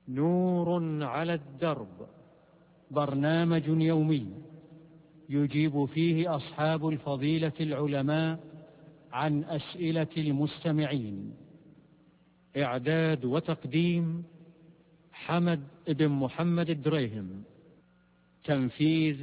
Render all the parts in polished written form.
نور على الدرب، برنامج يومي يجيب فيه أصحاب الفضيلة العلماء عن أسئلة المستمعين. إعداد وتقديم حمد بن محمد الدريهم. تنفيذ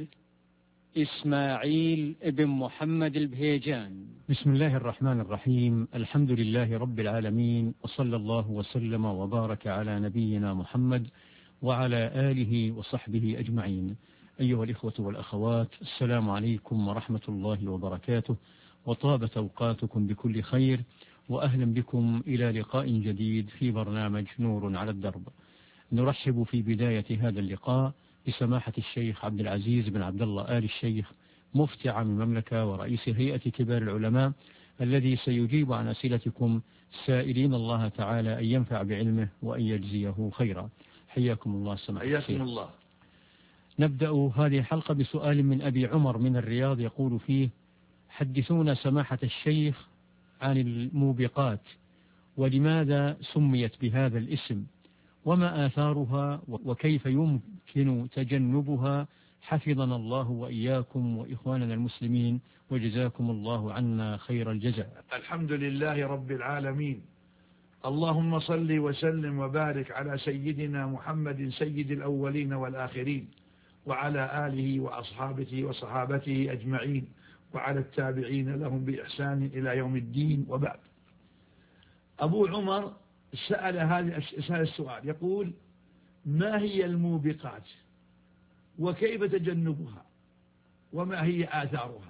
إسماعيل بن محمد البهيجان. بسم الله الرحمن الرحيم. الحمد لله رب العالمين، وصلى الله وسلم وبارك على نبينا محمد وعلى آله وصحبه أجمعين. أيها الإخوة والأخوات، السلام عليكم ورحمة الله وبركاته، وطابت أوقاتكم بكل خير، وأهلا بكم إلى لقاء جديد في برنامج نور على الدرب. نرحب في بداية هذا اللقاء بسماحة الشيخ عبد العزيز بن عبد الله آل الشيخ، مفتي عام المملكة ورئيس هيئة كبار العلماء، الذي سيجيب عن أسئلتكم سائلين الله تعالى أن ينفع بعلمه وأن يجزيه خيرا. حياكم الله سماحة الشيخ. حياكم الله. نبدأ هذه الحلقة بسؤال من أبي عمر من الرياض، يقول فيه: حدثونا سماحة الشيخ عن الموبقات، ولماذا سميت بهذا الاسم، وما آثارها، وكيف يمكن تجنبها، حفظنا الله وإياكم وإخواننا المسلمين، وجزاكم الله عنا خير الجزاء. الحمد لله رب العالمين، اللهم صل وسلم وبارك على سيدنا محمد سيد الأولين والآخرين، وعلى آله وأصحابه وصحابته أجمعين، وعلى التابعين لهم بإحسان إلى يوم الدين، وبعد. أبو عمر سأل هذا السؤال، يقول: ما هي الموبقات، وكيف تجنبها، وما هي آثارها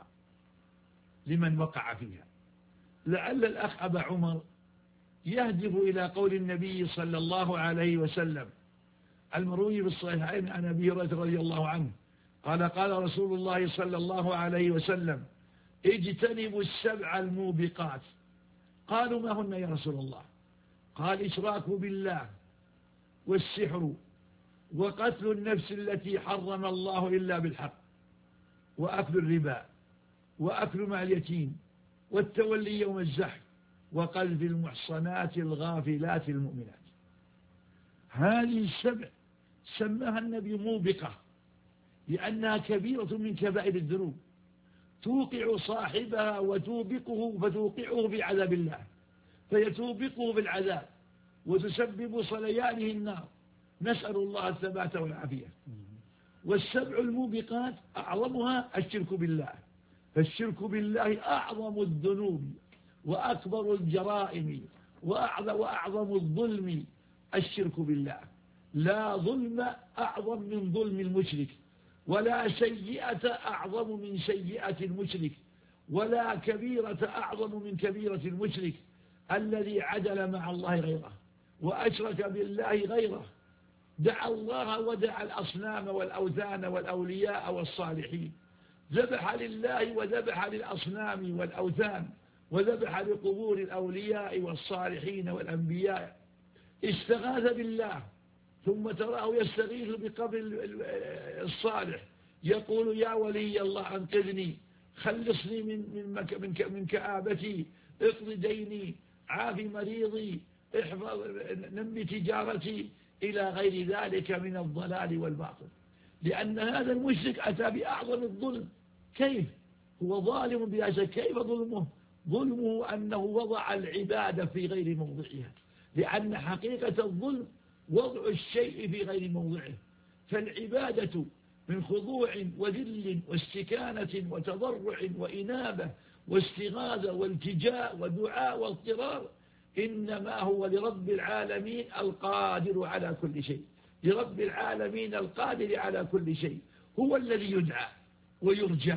لمن وقع فيها؟ لعل الأخ أبا عمر يهدف إلى قول النبي صلى الله عليه وسلم المروي في الصحيحين عن أبي هريرة رضي الله عنه قال: قال رسول الله صلى الله عليه وسلم: اجتنبوا السبع الموبقات. قالوا: ما هن يا رسول الله؟ قال: إشراك بالله، والسحر، وقتل النفس التي حرم الله إلا بالحق، وأكل الربا، وأكل مال اليتيم، والتولي يوم الزحف، وقذف المحصنات الغافلات المؤمنات. هذه السبع سماها النبي موبقة، لأنها كبيرة من كبائر الذنوب، توقع صاحبها وتوبقه، فتوقعه بعذاب الله، فيتوبقه بالعذاب، وتسبب صليانه النار، نسأل الله الثبات والعافية. والسبع الموبقات أعظمها الشرك بالله، فالشرك بالله أعظم الذنوب وأكبر الجرائم وأعظم الظلم الشرك بالله. لا ظلم أعظم من ظلم المشرك، ولا سيئة أعظم من سيئة المشرك، ولا كبيرة أعظم من كبيرة المشرك الذي عدل مع الله غيره وأشرك بالله غيره، دعا الله ودعا الأصنام والأوثان والأولياء والصالحين، ذبح لله وذبح للأصنام والأوثان، وذبح لقبور الأولياء والصالحين والأنبياء، استغاث بالله، ثم تراه يستغيث بقبر الصالح، يقول: يا ولي الله أنقذني، خلصني من كآبتي، اقض ديني، عافي مريضي، احفظ، نمي تجارتي، إلى غير ذلك من الضلال والباطل. لأن هذا المشرك أتى بأعظم الظلم. كيف هو ظالم بلا شك؟ كيف ظلمه؟ ظلمه أنه وضع العبادة في غير موضعها، لأن حقيقة الظلم وضع الشيء في غير موضعه. فالعبادة من خضوع وذل واستكانة وتضرع وإنابة واستغاثة والتجاء ودعاء واضطرار، إنما هو لرب العالمين القادر على كل شيء، لرب العالمين القادر على كل شيء، هو الذي يدعى ويرجى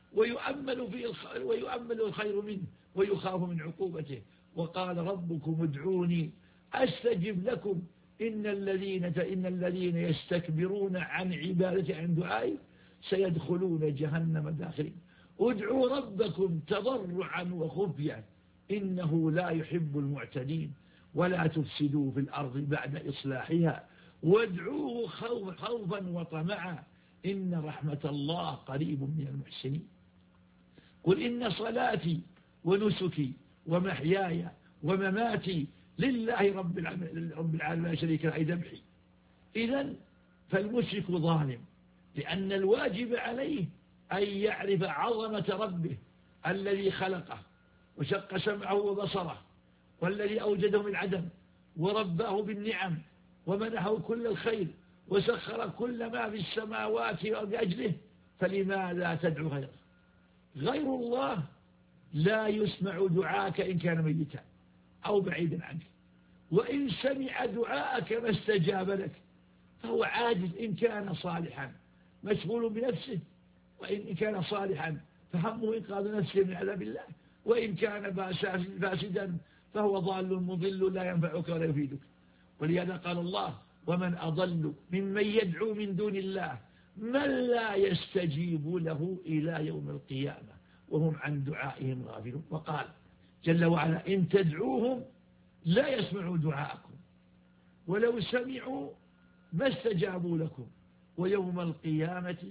ويؤمل الخير منه ويخاف من عقوبته. وقال: ربكم ادعوني أستجب لكم إن الذين يستكبرون عن عبادتي عن دعائي سيدخلون جهنم داخلين. ادعوا ربكم تضرعا وخفيا إنه لا يحب المعتدين، ولا تفسدوا في الأرض بعد إصلاحها، وادعوه خوفا وطمعا إن رحمة الله قريب من المحسنين. قل إن صلاتي ونسكي ومحياي ومماتي لله رب العالمين لا شريك له، ذبحي إذن فالمشرك ظالم، لأن الواجب عليه أن يعرف عظمة ربه الذي خلقه وشق سمعه وبصره، والذي أوجده من عدم ورباه بالنعم ومنحه كل الخير وسخر كل ما في السماوات لأجله، فلماذا تدعو غيره؟ غير الله لا يسمع دعاءك إن كان ميتا أو بعيدا عنك، وإن سمع دعاءك ما استجاب لك، فهو عاجز إن كان صالحا مشغول بنفسه، وإن كان صالحا فهمه إنقاذ نفسه من عذاب الله، وإن كان فاسدا فهو ضال مضل لا ينفعك ولا يفيدك. ولهذا قال الله: ومن أضل ممن يدعو من دون الله من لا يستجيب له إلى يوم القيامة وهم عن دعائهم غافلون. وقال جل وعلا: إن تدعوهم لا يسمعوا دعاءكم ولو سمعوا ما استجابوا لكم ويوم القيامة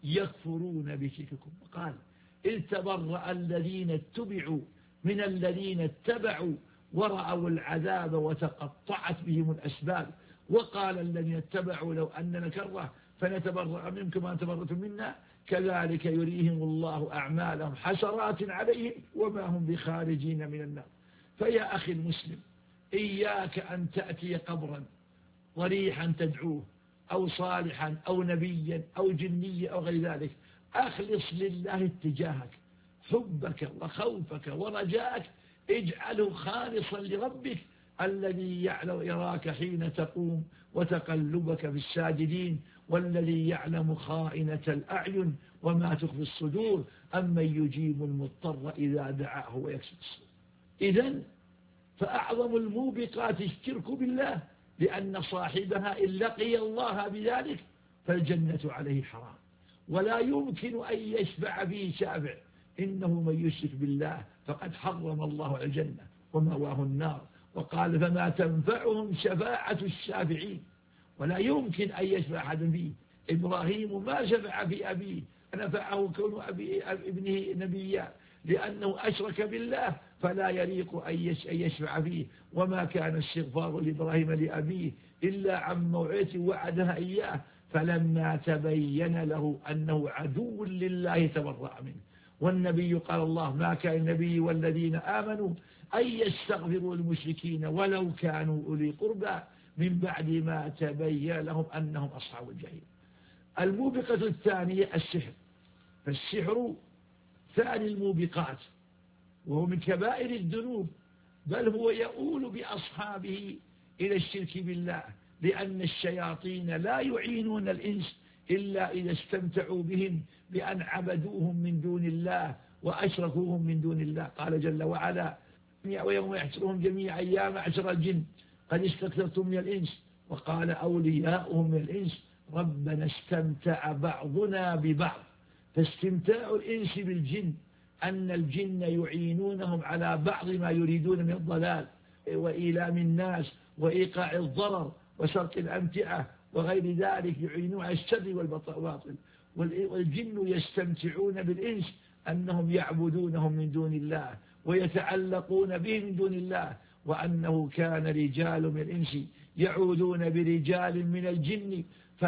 يكفرون بشرككم. وقال: إذ تبرأ الذين اتبعوا من الذين اتبعوا ورأوا العذاب وتقطعت بهم الأسباب وقال الذين اتبعوا لو أن كرة فنتبرأ منكم وأن تبرأتم منا كذلك يريهم الله أعمالهم حسرات عليهم وما هم بخارجين من النار. فيا أخي المسلم، إياك أن تأتي قبرا ضريحا تدعوه أو صالحا أو نبيا أو جنيا أو غير ذلك، أخلص لله اتجاهك، حبك وخوفك ورجاءك اجعله خالصا لربك الذي يراك حين تقوم وتقلبك في الساجدين، والذي يعلم خائنة الأعين وما تخفي الصدور، أمن يجيب المضطر إذا دعاه ويكشف الصدور. إذن فأعظم الموبقات الشرك بالله، لأن صاحبها إن لقي الله بذلك فالجنة عليه حرام، ولا يمكن أن يشفع به شافع، إنه من يشرك بالله فقد حرم الله الجنة ومأواه النار، وقال: فما تنفعهم شفاعة الشافعين. ولا يمكن أن يشفع أحد فيه. إبراهيم ما شفع في أبيه، نفعه كون ابنه نبيا، لأنه أشرك بالله فلا يليق أن يشفع فيه. وما كان استغفار لإبراهيم لأبيه إلا عن موعظة وعدها إياه، فلما تبين له أنه عدو لله تبرأ منه. والنبي قال الله: ما كان النبي والذين آمنوا أن يستغفروا للمشركين ولو كانوا أولي قربى من بعد ما تبين لهم أنهم أصحاب الجحيم. الموبقة الثانية السحر، فالسحر ثاني الموبقات وهو من كبائر الذنوب، بل هو يؤول بأصحابه إلى الشرك بالله، لأن الشياطين لا يعينون الإنس إلا إذا استمتعوا بهم بأن عبدوهم من دون الله وأشركوهم من دون الله. قال جل وعلا: ويوم يحشرهم جميعا يا معشر الجن قد استكثرتم من الإنس. وقال أولياؤهم من الإنس: ربنا استمتع بعضنا ببعض. فاستمتاع الإنس بالجن أن الجن يعينونهم على بعض ما يريدون من الضلال وإيلام الناس وإيقاع الضرر وسرق الأمتعة وغير ذلك، يعينون على الشر والباطل. والجن يستمتعون بالإنس أنهم يعبدونهم من دون الله ويتعلقون به من دون الله، وأنه كان رجال من الإنس يعودون برجال من الجن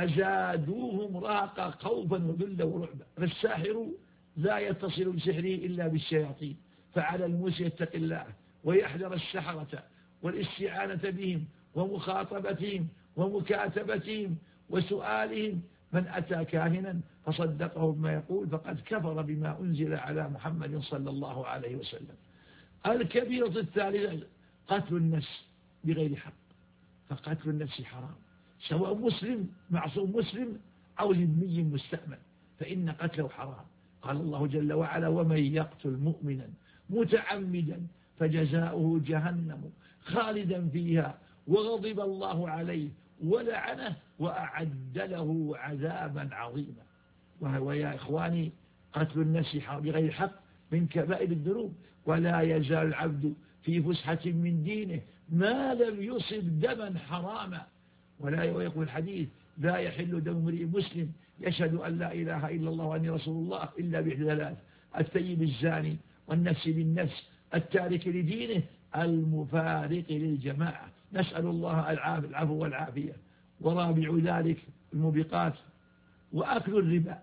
فزادوهم رهقا خوفا وذلا ورعبا. فالساحر لا يتصل بسحره إلا بالشياطين، فعلى الموسى يتقي الله ويحذر السحرة والاستعانة بهم ومخاطبتهم ومكاتبتهم وسؤالهم. من أتى كاهنا فصدقه بما يقول فقد كفر بما أنزل على محمد صلى الله عليه وسلم. الكبيرة الثالثة قتل النفس بغير حق، فقتل النفس حرام، سواء مسلم معصوم مسلم أو ذمي مستأمن، فإن قتله حرام. قال الله جل وعلا: ومن يقتل مؤمنا متعمدا فجزاؤه جهنم خالدا فيها وغضب الله عليه ولعنه وأعد له عذابا عظيما. وهو يا إخواني قتل النفس بغير حق من كبائر الذنوب، ولا يزال العبد في فسحة من دينه ما لم يصب دما حراما. ولا يقول الحديث: لا يحل دم امرئ مسلم يشهد أن لا إله إلا الله وأني رسول الله إلا بإحدى ثلاث: الثيب الزاني والنفس بالنفس التارك لدينه المفارق للجماعة. نسأل الله العفو والعافية. ورابع ذلك الموبقات وأكل الربا.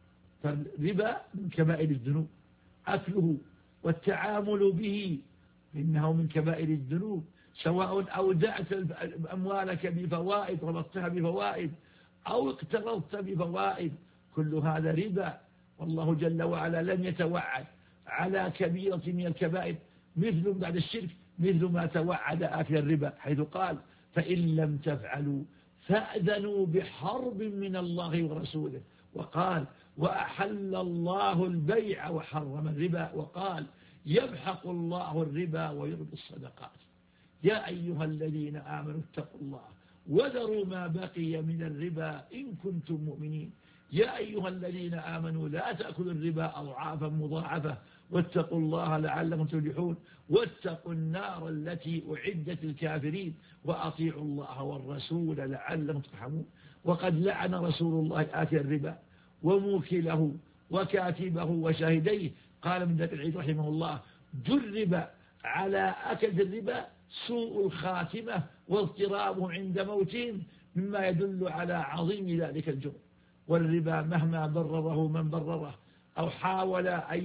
فالربا من كبائر الذنوب، أكله والتعامل به إنه من كبائر الذنوب، سواء أودعت أموالك بفوائد ربطتها بفوائد أو اقترضت بفوائد، كل هذا ربا. والله جل وعلا لم يتوعد على كبيرة من الكبائر مثل بعد الشرك مثل ما توعد آكل الربا، حيث قال فإن لم تفعلوا فأذنوا بحرب من الله ورسوله، وقال وأحل الله البيع وحرم الربا، وقال يمحق الله الربا ويربي الصدقات. يا أيها الذين آمنوا اتقوا الله وذروا ما بقي من الربا إن كنتم مؤمنين. يا أيها الذين آمنوا لا تأكلوا الربا أضعافا مضاعفة واتقوا الله لعلكم تفلحون واتقوا النار التي أعدت للكافرين وأطيعوا الله والرسول لعلكم ترحمون. وقد لعن رسول الله آكل الربا وموكله وكاتبه وشاهديه. قال من ذاك العيد رحمه الله جرب على أكل الربا سوء الخاتمة واضطرابهم عند موتهم مما يدل على عظيم ذلك الجرم. والربا مهما برره من برره أو حاول أن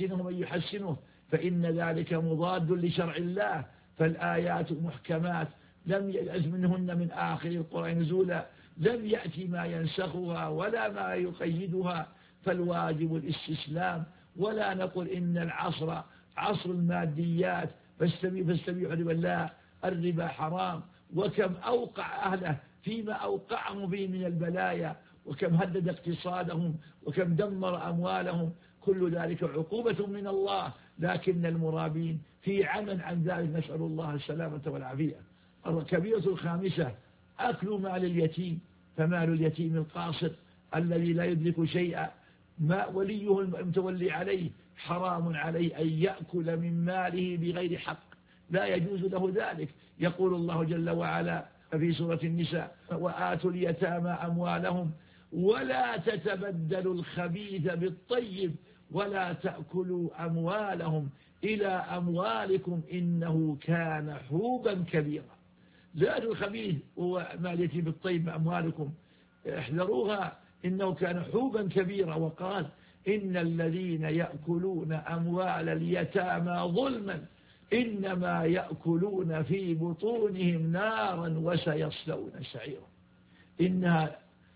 يحسنه فإن ذلك مضاد لشرع الله. فالآيات محكمات لم يأز منهن من آخر القرآن نزولا، لم يأتي ما ينسخها ولا ما يقيدها، فالواجب الاستسلام. ولا نقول إن العصر عصر الماديات فاستبيحوا الربا، لا، الربا حرام، وكم أوقع أهله فيما أوقعهم فيه من البلايا، وكم هدد اقتصادهم، وكم دمر أموالهم، كل ذلك عقوبة من الله، لكن المرابين في عمل عن ذلك، نسأل الله السلامة والعافية. الكبيرة الخامسة أكل مال اليتيم، فمال اليتيم القاصر الذي لا يدرك شيئا ما وليه المتولي عليه حرام عليه أن يأكل من ماله بغير حق، لا يجوز له ذلك. يقول الله جل وعلا في سورة النساء وآتوا اليتامى أموالهم ولا تتبدلوا الخبيث بالطيب ولا تأكلوا أموالهم إلى أموالكم إنه كان حوبا كبيرا. لا الخبيث هو مال يتيم بالطيب أموالكم، احذروها إنه كان حوبا كبيرا. وقال إن الذين يأكلون أموال اليتامى ظلما إنما يأكلون في بطونهم نارا وسيصلون سعيرا. إنه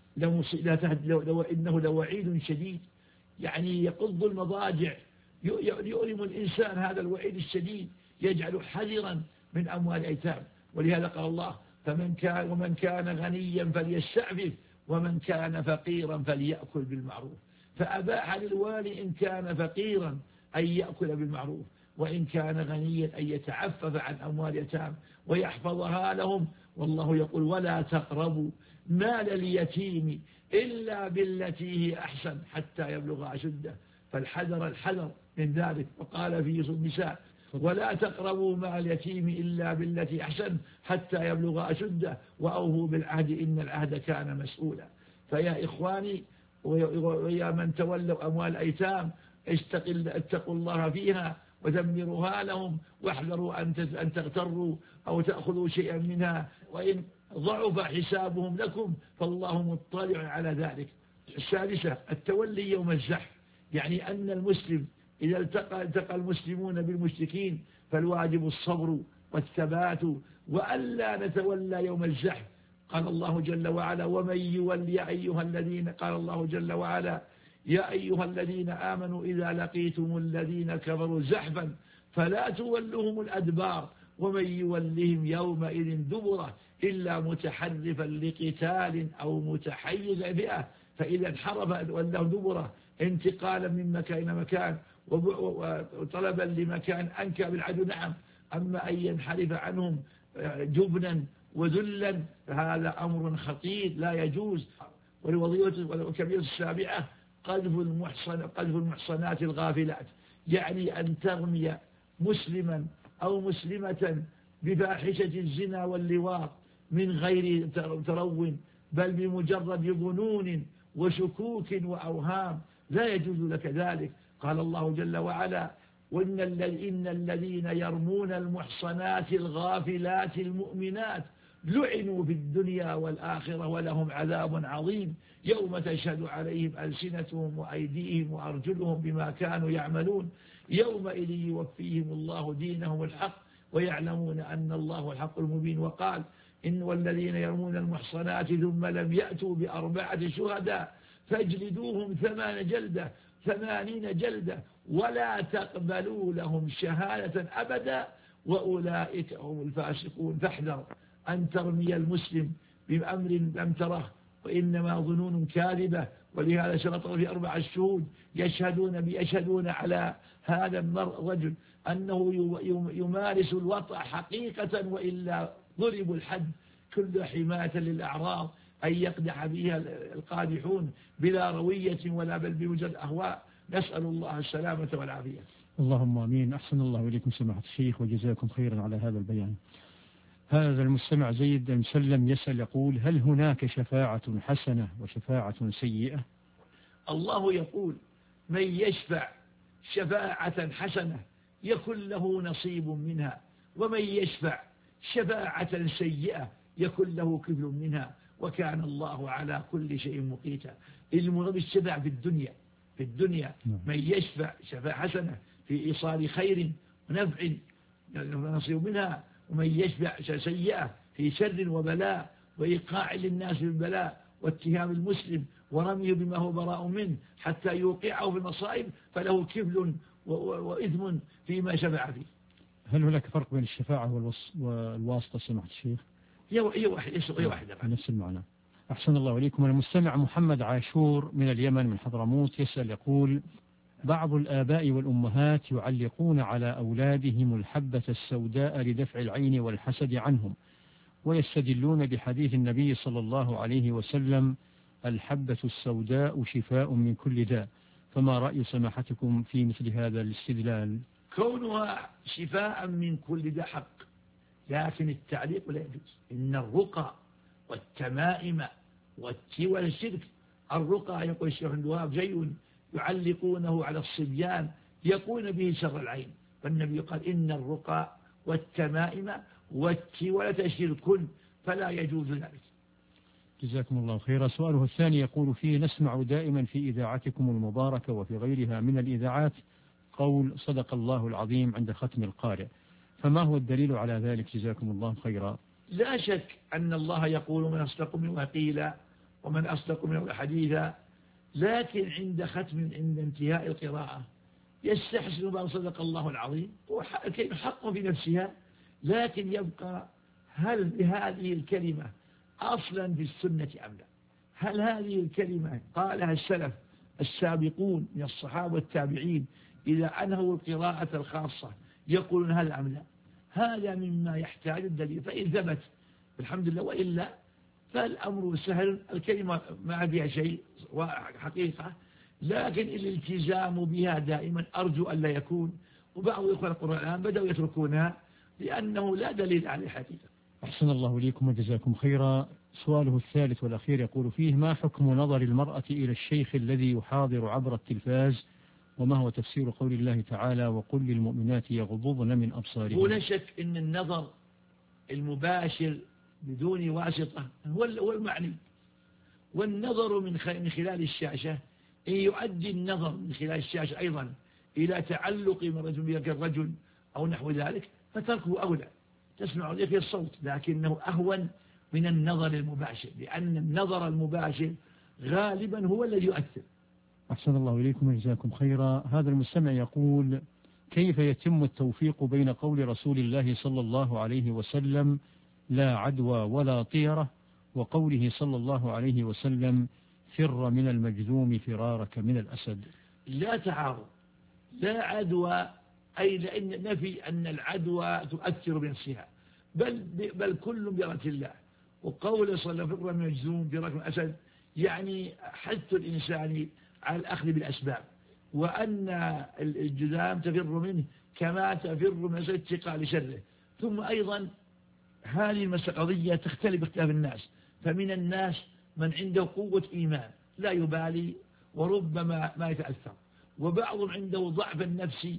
لوعيد شديد، يعني يقض المضاجع، يؤلم الإنسان هذا الوعيد الشديد، يجعل حذرا من أموال الأيتام. ولهذا قال الله ومن كان غنيا فليستعفف ومن كان فقيرا فليأكل بالمعروف. فأباح للوالي إن كان فقيرا أن يأكل بالمعروف، وإن كان غنيا أن يتعفف عن أموال اليتام ويحفظها لهم. والله يقول ولا تقربوا مال اليتيم إلا بالتي هي أحسن حتى يبلغ أشده، فالحذر من ذلك. وقال في سورة النساء ولا تقربوا مال اليتيم إلا بالتي أحسن حتى يبلغ أشده وأوفوا بالعهد إن العهد كان مسؤولا. فيا إخواني ويا من تولوا أموال الأيتام اتقوا الله فيها ودمروها لهم، واحذروا أن تغتروا أو تأخذوا شيئا منها، وإن ضعف حسابهم لكم فالله مطلع على ذلك. السادسة التولي يوم الزحف، يعني أن المسلم إذا التقى المسلمون بالمشركين فالواجب الصبر والثبات وألا نتولى يوم الزحف. قال الله جل وعلا ومن يولي أيها الذين، قال الله جل وعلا يا أيها الذين آمنوا إذا لقيتم الذين كفروا زحفا فلا تولوهم الأدبار ومن يولهم يومئذ دبره إلا متحرفا لقتال أو متحيز فئة فإذا انحرف ولهم دبره انتقالا من مكان إلى مكان وطلبا لمكان أنكى بالعدو. نعم، أما أن ينحرف عنهم جبنا وذلا فهذا أمر خطير لا يجوز. والكبيرة السابعة قذف المحصنات الغافلات، يعني أن ترمي مسلما أو مسلمة بفاحشة الزنا واللواط من غير ترون بل بمجرد ظنون وشكوك وأوهام، لا يجوز لك ذلك. قال الله جل وعلا إن الذين يرمون المحصنات الغافلات المؤمنات لعنوا في الدنيا والآخرة ولهم عذاب عظيم يوم تشهد عليهم ألسنتهم وأيديهم وأرجلهم بما كانوا يعملون يومئذ يوفيهم الله دينهم الحق ويعلمون أن الله الحق المبين. وقال إن والذين يرمون المحصنات ثم لم يأتوا بأربعة شهداء فاجلدوهم 80 جلدة ولا تقبلوا لهم شهادة أبدا وأولئك هم الفاسقون. فاحذر أن ترمي المسلم بأمر لم تره وإنما ظنون كاذبة. ولهذا شرطوا في 4 شهود يشهدون على هذا الرجل أنه يمارس الوطأ حقيقة وإلا ضربوا الحد كل حماية للأعراض أن يقدح بها القادحون بلا روية ولا بل بوجد أهواء. نسأل الله السلامة والعافية. اللهم آمين. أحسن الله إليكم سماحة الشيخ وجزاكم خيرا على هذا البيان. هذا المستمع زيد المسلم يسأل يقول: هل هناك شفاعة حسنة وشفاعة سيئة؟ الله يقول: من يشفع شفاعة حسنة يكن له نصيب منها ومن يشفع شفاعة سيئة يكن له كفل منها وكان الله على كل شيء مقيتا. المراد الشفاعة في الدنيا من يشفع شفاعة حسنة في إيصال خير ونفع نصيب منها، ومن يشفع سيئة في شر وبلاء وإيقاع للناس بالبلاء واتهام المسلم ورميه بما هو براء منه حتى يوقعه في المصائب فله كفل وإثم فيما شفع فيه. هل هناك فرق بين الشفاعة والواسطة سماحة الشيخ؟ هي واحدة نفس المعنى. أحسن الله إليكم. المستمع محمد عاشور من اليمن من حضرموت يسأل يقول: بعض الآباء والأمهات يعلقون على أولادهم الحبة السوداء لدفع العين والحسد عنهم ويستدلون بحديث النبي صلى الله عليه وسلم: الحبة السوداء شفاء من كل داء. فما رأي سماحتكم في مثل هذا الاستدلال؟ كونها شفاء من كل داء حق، لكن التعليق لا يجوز. إن الرقى والتمائم والشرك، الرقى يقول الشيخ الوهاب جيد يعلقونه على الصبيان يقون به شر العين، فالنبي قال: إن الرقى والتمائم والتولة شرك فلا يجوز ذلك. جزاكم الله خيرا. سؤاله الثاني يقول فيه: نسمع دائما في إذاعتكم المباركة وفي غيرها من الإذاعات قول صدق الله العظيم عند ختم القارئ، فما هو الدليل على ذلك جزاكم الله خيرا؟ لا شك أن الله يقول: من أصدق منه قيلا ومن أصدق منه حديثا، لكن عند انتهاء القراءة يستحسن بأن صدق الله العظيم والكلمة حق في نفسها، لكن يبقى هل بهذه الكلمة أصلا في السنة أم لا؟ هل هذه الكلمة قالها السلف السابقون من الصحابة والتابعين إذا أنهوا القراءة الخاصة يقولون هذا أم لا؟ هذا مما يحتاج الدليل، فإن ثبت الحمد لله، وإلا فالأمر سهل. الكلمة ما فيها شيء حقيقة، لكن الالتزام بها دائما أرجو أن لا يكون. وبعض إخوة القرآن بدأوا يتركونها لأنه لا دليل على الحقيقة. أحسن الله إليكم وجزاكم خيرا. سؤاله الثالث والأخير يقول فيه: ما حكم نظر المرأة إلى الشيخ الذي يحاضر عبر التلفاز، وما هو تفسير قول الله تعالى: وقل للمؤمنات يغضضن من أبصارهن؟ ولا شك أن النظر المباشر بدون واسطة هو المعني، والنظر من خلال الشاشة إن يؤدي النظر من خلال الشاشة أيضا إلى تعلق من رجل بذلك الرجل أو نحو ذلك فتركه أولى. تسمع ذلك الصوت لكنه أهون من النظر المباشر، لأن النظر المباشر غالبا هو الذي يؤثر. أحسن الله إليكم وجزاكم خيرا. هذا المستمع يقول: كيف يتم التوفيق بين قول رسول الله صلى الله عليه وسلم: لا عدوى ولا طيرة، وقوله صلى الله عليه وسلم: فر من المجذوم فرارك من الأسد؟ لا تعارض، لا عدوى، أي لأن نفي أن العدوى تؤثر بنفسها، بل كل بإرادة الله. وقول صلى الله عليه وسلم: فر من المجذوم فرارك من الأسد، يعني حث الإنسان على الأخذ بالأسباب، وأن الجذام تفر منه كما تفر من الأسد اتقاء لشره. ثم أيضا هذه المسألة تختلف باختلاف الناس، فمن الناس من عنده قوة إيمان لا يبالي وربما ما يتأثر، وبعضهم عنده ضعف النفسي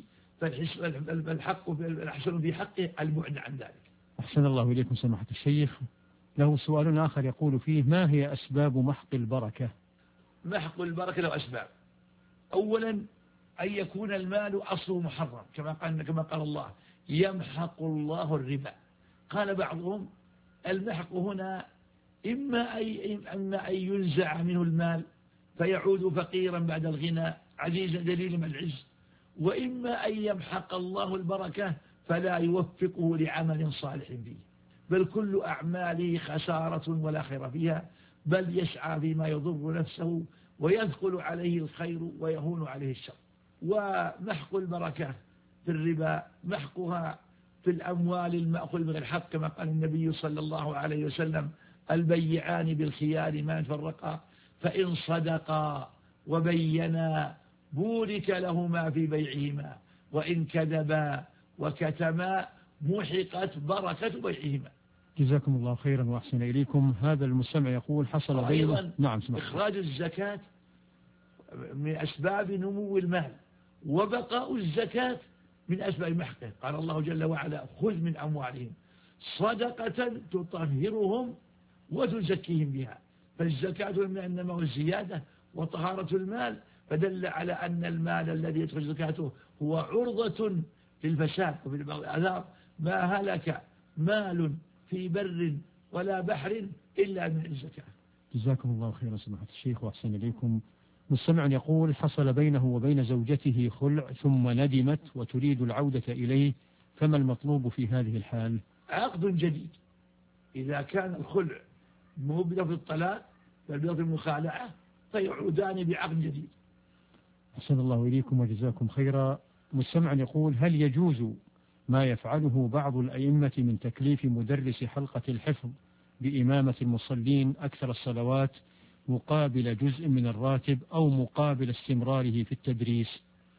فالحق الأحسن في حقه البعد عن ذلك. أحسن الله إليكم سماحة الشيخ. له سؤال آخر يقول فيه: ما هي أسباب محق البركة؟ محق البركة له أسباب. أولا أن يكون المال أصله محرم، كما قال الله: يمحق الله الربا. قال بعضهم: المحق هنا إما أن ينزع منه المال فيعود فقيرا بعد الغنى عزيزا دليلا من العز، وإما أن يمحق الله البركة فلا يوفقه لعمل صالح فيه، بل كل أعماله خسارة ولا خير فيها، بل يسعى فيما يضر نفسه ويثقل عليه الخير ويهون عليه الشر. ومحق البركة في الربا محقها في الأموال المأخوذ من الحق، كما قال النبي صلى الله عليه وسلم: البيعان بالخيار ما تفرقا، فإن صدقا وبينا بورك لهما في بيعهما، وإن كذبا وكتما محقت بركة بيعهما. جزاكم الله خيرا وأحسن إليكم. هذا المستمع يقول: حصل أيضا نعم إخراج الزكاة من أسباب نمو المال، وبقاء الزكاة من أسباب محقه. قال الله جل وعلا: خذ من أموالهم صدقة تطهرهم وتزكيهم بها. فالزكاة إنما هو الزيادة وطهارة المال، فدل على أن المال الذي يدخل زكاته هو عرضة للفساد وفي الآثار: ما هلك مال في بر ولا بحر إلا من الزكاة. جزاكم الله خيرا سماحة الشيخ وأحسن إليكم. مستمع يقول: حصل بينه وبين زوجته خلع ثم ندمت وتريد العودة إليه، فما المطلوب في هذه الحال؟ عقد جديد. إذا كان الخلع مو بلفظ الطلاق بل بلفظ المخالعة فيعودان بعقد جديد. أحسن الله إليكم وجزاكم خيرا. مستمع يقول: هل يجوز ما يفعله بعض الأئمة من تكليف مدرس حلقة الحفظ بإمامة المصلين أكثر الصلوات مقابل جزء من الراتب أو مقابل استمراره في التدريس؟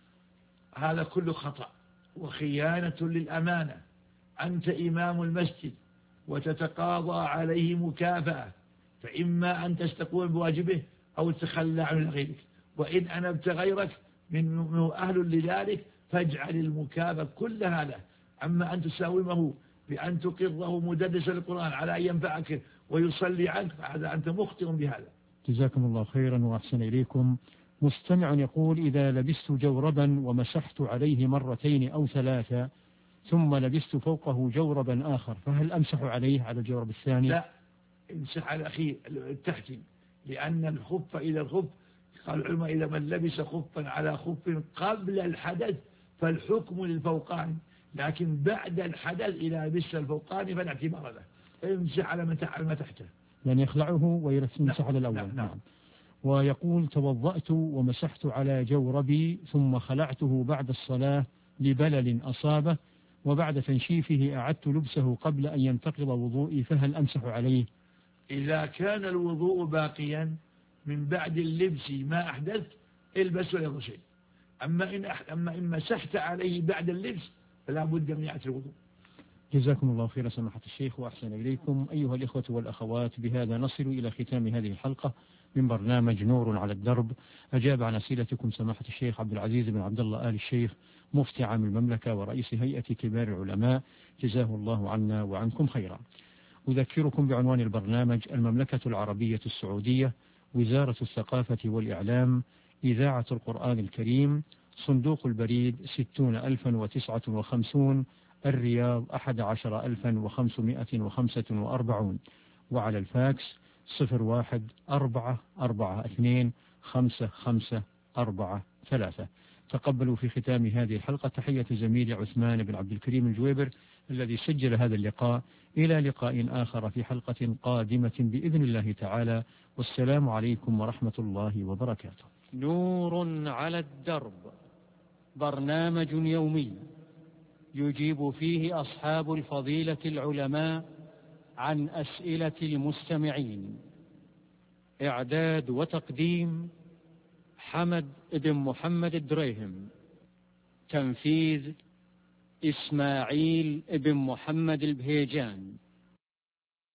هذا كله خطأ وخيانة للأمانة. أنت إمام المسجد وتتقاضى عليه مكافأة، فإما أن تستقوم بواجبه أو تتخلى عن غيرك، وإن أنبت غيرك منه أهل لذلك فاجعل المكافأة كلها له. أما أن تساومه بأن تقره مدرس القرآن على أن ينفعك ويصلي عنك فهذا أنت مخطئ بهذا. جزاكم الله خيرا وأحسن إليكم. مستمع يقول: إذا لبست جوربا ومسحت عليه مرتين أو ثلاثة ثم لبست فوقه جوربا آخر، فهل أمسح عليه على الجورب الثاني؟ لا، امسح على أخيه التحتي، لأن الخف إلى الخف قال العلماء: إذا من لبس خفا على خف قبل الحدث فالحكم للفوقاني، لكن بعد الحدث إذا لبس الفوقاني فلا اعتبار له، امسح على ما تحته، يعني يخلعه ويمسح على الأول. نعم. ويقول: توضأت ومسحت على جوربي ثم خلعته بعد الصلاة لبلل أصابه، وبعد تنشيفه أعدت لبسه قبل أن ينتقض وضوئي، فهل أمسح عليه؟ إذا كان الوضوء باقيا من بعد اللبس ما أحدث البس ولا شيء. أما إن مسحت عليه بعد اللبس فلا بد من إعادة الوضوء. جزاكم الله خيرا سماحة الشيخ وأحسن إليكم. أيها الإخوة والأخوات، بهذا نصل إلى ختام هذه الحلقة من برنامج نور على الدرب. أجاب عن أسئلتكم سماحة الشيخ عبد العزيز بن عبد الله آل الشيخ، مفتي عام المملكة ورئيس هيئة كبار العلماء، جزاه الله عنا وعنكم خيرا. أذكركم بعنوان البرنامج: المملكة العربية السعودية، وزارة الثقافة والإعلام، إذاعة القرآن الكريم، صندوق البريد 60,059، الرياض 11,545، وعلى الفاكس 0144255543. تقبلوا في ختام هذه الحلقة تحية زميلي عثمان بن عبد الكريم الجويبر الذي سجل هذا اللقاء. إلى لقاء آخر في حلقة قادمة بإذن الله تعالى، والسلام عليكم ورحمة الله وبركاته. نور على الدرب، برنامج يومي يجيب فيه أصحاب الفضيلة العلماء عن أسئلة المستمعين. إعداد وتقديم حمد بن محمد الدريهم، تنفيذ إسماعيل بن محمد البهيجان.